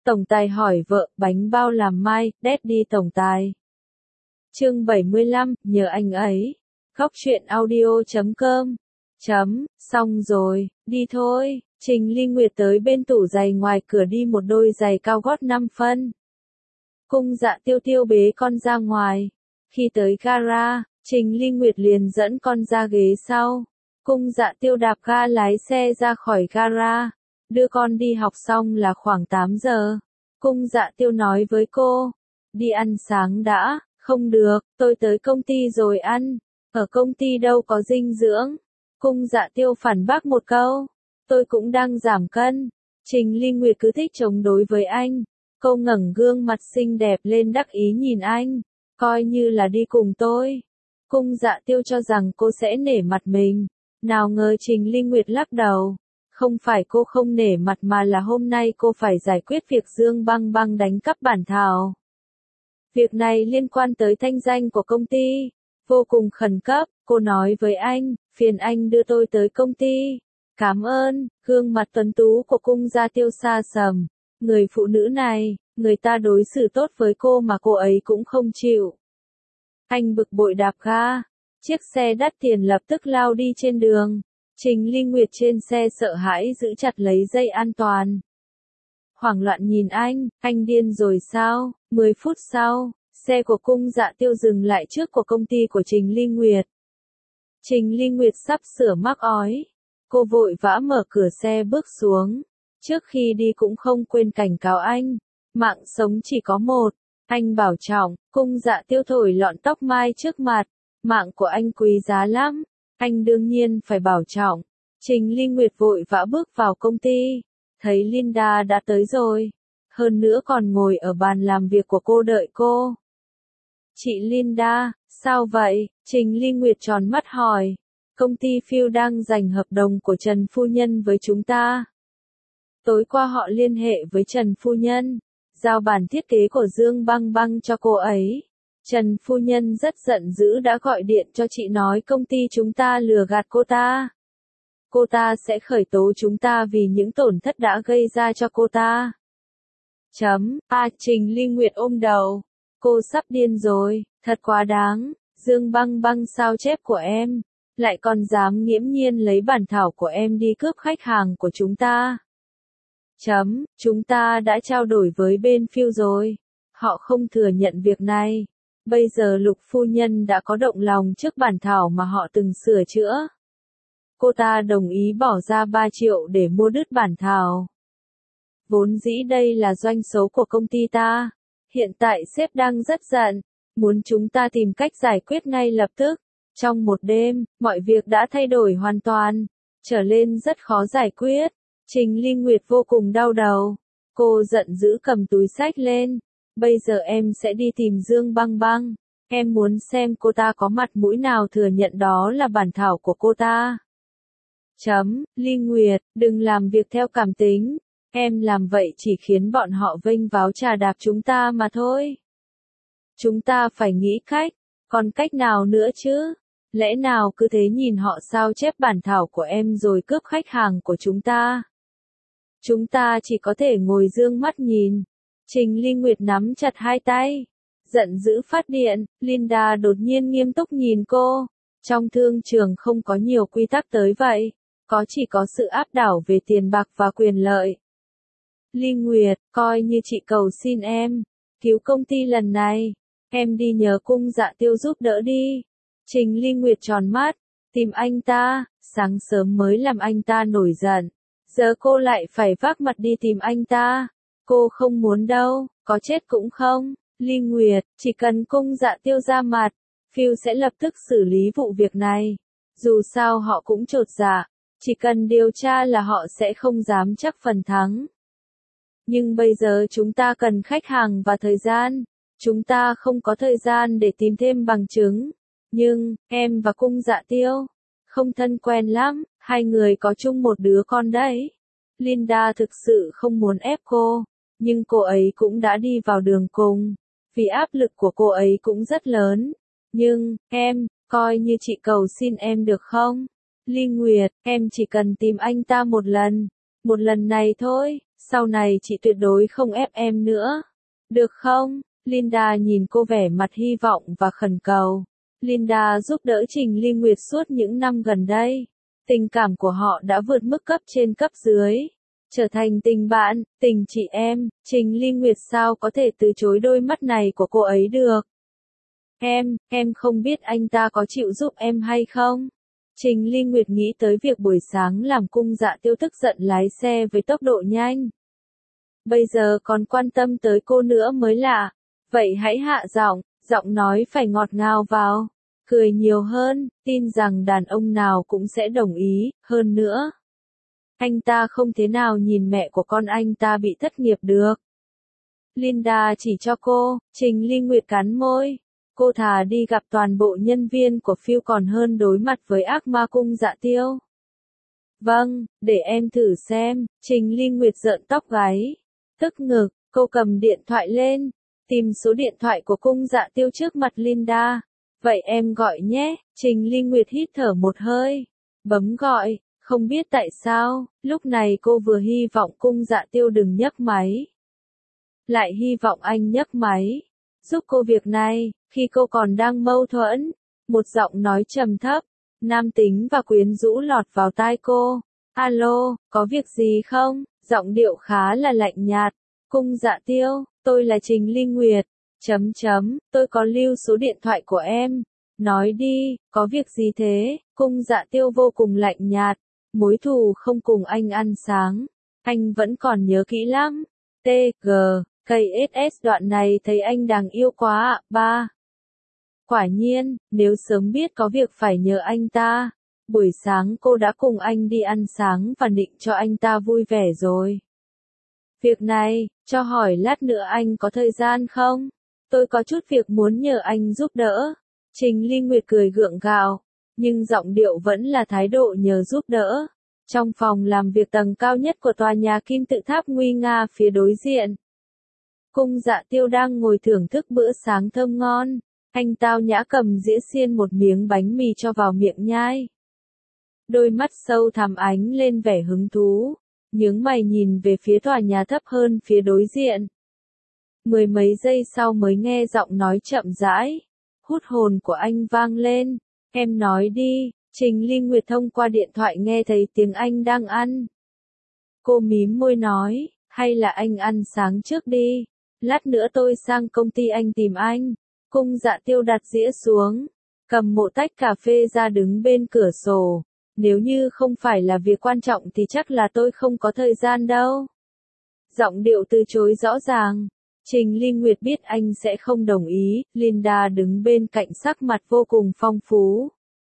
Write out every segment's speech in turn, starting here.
Tổng tài hỏi vợ, bánh bao làm mai, Daddy tổng tài. Chương 75, nhờ anh ấy. Góc truyện audio.com. Xong rồi, đi thôi. Trình Ly Nguyệt tới bên tủ giày ngoài cửa đi một đôi giày cao gót 5 phân. Cung Dạ Tiêu Tiêu bế con ra ngoài. Khi tới gara, Trình Ly Nguyệt liền dẫn con ra ghế sau. Cung Dạ Tiêu đạp ga lái xe ra khỏi gara. Đưa con đi học xong là khoảng 8 giờ. Cung Dạ Tiêu nói với cô, đi ăn sáng đã. Không được, tôi tới công ty rồi ăn. Ở công ty đâu có dinh dưỡng. Cung Dạ Tiêu phản bác một câu. Tôi cũng đang giảm cân. Trình Ly Nguyệt cứ thích chống đối với anh. Cô ngẩng gương mặt xinh đẹp lên đắc ý nhìn anh. Coi như là đi cùng tôi. Cung Dạ Tiêu cho rằng cô sẽ nể mặt mình. Nào ngờ Trình Ly Nguyệt lắc đầu. Không phải cô không nể mặt mà là hôm nay cô phải giải quyết việc Dương Băng Băng đánh cắp bản thảo. Việc này liên quan tới thanh danh của công ty. Vô cùng khẩn cấp, cô nói với anh, phiền anh đưa tôi tới công ty. Cảm ơn, gương mặt tuấn tú của Cung Dạ Tiêu xa sầm. Người phụ nữ này, người ta đối xử tốt với cô mà cô ấy cũng không chịu. Anh bực bội đạp ga. Chiếc xe đắt tiền lập tức lao đi trên đường. Trình Ly Nguyệt trên xe sợ hãi giữ chặt lấy dây an toàn. Hoảng loạn nhìn anh điên rồi sao? 10 phút sau, xe của Cung Dạ Tiêu dừng lại trước của công ty của Trình Ly Nguyệt. Trình Ly Nguyệt sắp sửa mắc ói. Cô vội vã mở cửa xe bước xuống. Trước khi đi cũng không quên cảnh cáo anh. Mạng sống chỉ có một. Anh bảo trọng. Cung Dạ Tiêu thổi lọn tóc mai trước mặt. Mạng của anh quý giá lắm. Anh đương nhiên phải bảo trọng. Trình Ly Nguyệt vội vã bước vào công ty. Thấy Linda đã tới rồi. Hơn nữa còn ngồi ở bàn làm việc của cô đợi cô. Chị Linda, sao vậy? Trình Ly Nguyệt tròn mắt hỏi. Công ty Phil đang giành hợp đồng của Trần Phu Nhân với chúng ta. Tối qua họ liên hệ với Trần Phu Nhân. Giao bản thiết kế của Dương Băng Băng cho cô ấy. Trần Phu Nhân rất giận dữ đã gọi điện cho chị nói công ty chúng ta lừa gạt cô ta. Cô ta sẽ khởi tố chúng ta vì những tổn thất đã gây ra cho cô ta. Trình Ly Nguyệt ôm đầu. Cô sắp điên rồi, thật quá đáng. Dương Băng Băng sao chép của em. Lại còn dám nghiễm nhiên lấy bản thảo của em đi cướp khách hàng của chúng ta. Chúng ta đã trao đổi với bên Phil rồi. Họ không thừa nhận việc này. Bây giờ Lục Phu Nhân đã có động lòng trước bản thảo mà họ từng sửa chữa. Cô ta đồng ý bỏ ra 3 triệu để mua đứt bản thảo. Vốn dĩ đây là doanh số của công ty ta. Hiện tại sếp đang rất giận. Muốn chúng ta tìm cách giải quyết ngay lập tức. Trong một đêm, mọi việc đã thay đổi hoàn toàn. Trở lên rất khó giải quyết. Trình Ly Nguyệt vô cùng đau đầu. Cô giận dữ cầm túi xách lên. Bây giờ em sẽ đi tìm Dương Băng Băng. Em muốn xem cô ta có mặt mũi nào thừa nhận đó là bản thảo của cô ta. Ly Nguyệt, đừng làm việc theo cảm tính. Em làm vậy chỉ khiến bọn họ vênh váo chà đạp chúng ta mà thôi. Chúng ta phải nghĩ cách. Còn cách nào nữa chứ? Lẽ nào cứ thế nhìn họ sao chép bản thảo của em rồi cướp khách hàng của chúng ta? Chúng ta chỉ có thể ngồi dương mắt nhìn. Trình Ly Nguyệt nắm chặt hai tay. Giận dữ phát điện, Linda đột nhiên nghiêm túc nhìn cô. Trong thương trường không có nhiều quy tắc tới vậy. Có chỉ có sự áp đảo về tiền bạc và quyền lợi. Ly Nguyệt, coi như chị cầu xin em. Cứu công ty lần này. Em đi nhờ Cung Dạ Tiêu giúp đỡ đi. Trình Ly Nguyệt tròn mắt. Tìm anh ta. Sáng sớm mới làm anh ta nổi giận. Giờ cô lại phải vác mặt đi tìm anh ta. Cô không muốn đâu, có chết cũng không. Ly Nguyệt, chỉ cần Cung Dạ Tiêu ra mặt, Phil sẽ lập tức xử lý vụ việc này. Dù sao họ cũng chột dạ, chỉ cần điều tra là họ sẽ không dám chắc phần thắng. Nhưng bây giờ chúng ta cần khách hàng và thời gian. Chúng ta không có thời gian để tìm thêm bằng chứng. Nhưng, em và Cung Dạ Tiêu không thân quen lắm, hai người có chung một đứa con đấy. Linda thực sự không muốn ép cô, nhưng cô ấy cũng đã đi vào đường cùng, vì áp lực của cô ấy cũng rất lớn. Nhưng, em, coi như chị cầu xin em được không? Ly Nguyệt, em chỉ cần tìm anh ta một lần này thôi, Sau này chị tuyệt đối không ép em nữa. Được không? Linda nhìn cô vẻ mặt hy vọng và khẩn cầu. Linda giúp đỡ Trình Ly Nguyệt suốt những năm gần đây. Tình cảm của họ đã vượt mức cấp trên cấp dưới. Trở thành tình bạn, tình chị em, Trình Ly Nguyệt sao có thể từ chối đôi mắt này của cô ấy được. Em không biết anh ta có chịu giúp em hay không? Trình Ly Nguyệt nghĩ tới việc buổi sáng làm Cung Dạ Tiêu tức giận lái xe với tốc độ nhanh. Bây giờ còn quan tâm tới cô nữa mới lạ. Vậy hãy hạ giọng, giọng nói phải ngọt ngào vào. Cười nhiều hơn, tin rằng đàn ông nào cũng sẽ đồng ý, hơn nữa. Anh ta không thế nào nhìn mẹ của con anh ta bị thất nghiệp được. Linda chỉ cho cô, Trình Ly Nguyệt cắn môi. Cô thà đi gặp toàn bộ nhân viên của Phil còn hơn đối mặt với ác ma Cung Dạ Tiêu. Vâng, để em thử xem, Trình Ly Nguyệt rợn tóc gáy. Tức ngực, cô cầm điện thoại lên, tìm số điện thoại của Cung Dạ Tiêu trước mặt Linda. Vậy em gọi nhé, Trình Ly Nguyệt hít thở một hơi. Bấm gọi, không biết tại sao, lúc này cô vừa hy vọng Cung Dạ Tiêu đừng nhấc máy. Lại hy vọng anh nhấc máy. Giúp cô việc này, khi cô còn đang mâu thuẫn. Một giọng nói trầm thấp, nam tính và quyến rũ lọt vào tai cô. Alo, có việc gì không? Giọng điệu khá là lạnh nhạt. Cung Dạ Tiêu, tôi là Trình Ly Nguyệt. Tôi có lưu số điện thoại của em. Nói đi, có việc gì thế? Cung Dạ Tiêu vô cùng lạnh nhạt. Mối thù không cùng anh ăn sáng. Anh vẫn còn nhớ kỹ lắm. TG, KSS đoạn này thấy anh đáng yêu quá ạ, ba. Quả nhiên, nếu sớm biết có việc phải nhờ anh ta. Buổi sáng cô đã cùng anh đi ăn sáng và định cho anh ta vui vẻ rồi. Việc này, cho hỏi lát nữa anh có thời gian không? Tôi có chút việc muốn nhờ anh giúp đỡ. Trình Ly Nguyệt cười gượng gạo, nhưng giọng điệu vẫn là thái độ nhờ giúp đỡ. Trong phòng làm việc tầng cao nhất của tòa nhà kim tự tháp nguy nga phía đối diện. Cung Dạ Tiêu đang ngồi thưởng thức bữa sáng thơm ngon. Anh tao nhã cầm dĩa xiên một miếng bánh mì cho vào miệng nhai. Đôi mắt sâu thẳm ánh lên vẻ hứng thú. Nhướng mày nhìn về phía tòa nhà thấp hơn phía đối diện. Mười mấy giây sau mới nghe giọng nói chậm rãi. Hút hồn của anh vang lên. Em nói đi, Trình Ly Nguyệt thông qua điện thoại nghe thấy tiếng anh đang ăn. Cô mím môi nói, hay là anh ăn sáng trước đi. Lát nữa tôi sang công ty anh tìm anh. Cung Dạ Tiêu đặt dĩa xuống. Cầm một tách cà phê ra đứng bên cửa sổ. Nếu như không phải là việc quan trọng thì chắc là tôi không có thời gian đâu. Giọng điệu từ chối rõ ràng. Trình Ly Nguyệt biết anh sẽ không đồng ý, Linda đứng bên cạnh sắc mặt vô cùng phong phú.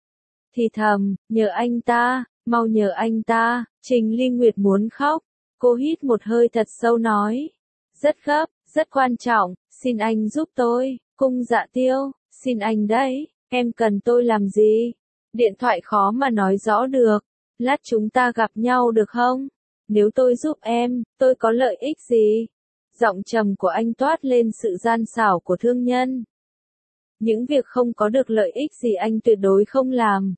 Thì thầm, nhờ anh ta, mau nhờ anh ta, Trình Ly Nguyệt muốn khóc. Cô hít một hơi thật sâu nói. Rất gấp, rất quan trọng, xin anh giúp tôi, Cung Dạ Tiêu, xin anh đấy, em cần tôi làm gì? Điện thoại khó mà nói rõ được, lát chúng ta gặp nhau được không? Nếu tôi giúp em, tôi có lợi ích gì? Giọng trầm của anh toát lên sự gian xảo của thương nhân. Những việc không có được lợi ích gì anh tuyệt đối không làm.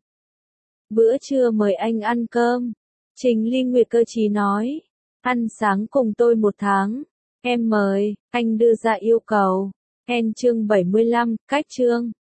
Bữa trưa mời anh ăn cơm. Trình Ly Nguyệt cơ trí nói. Ăn sáng cùng tôi 1 tháng. Em mời, anh đưa ra yêu cầu. Chương 75, cách chương.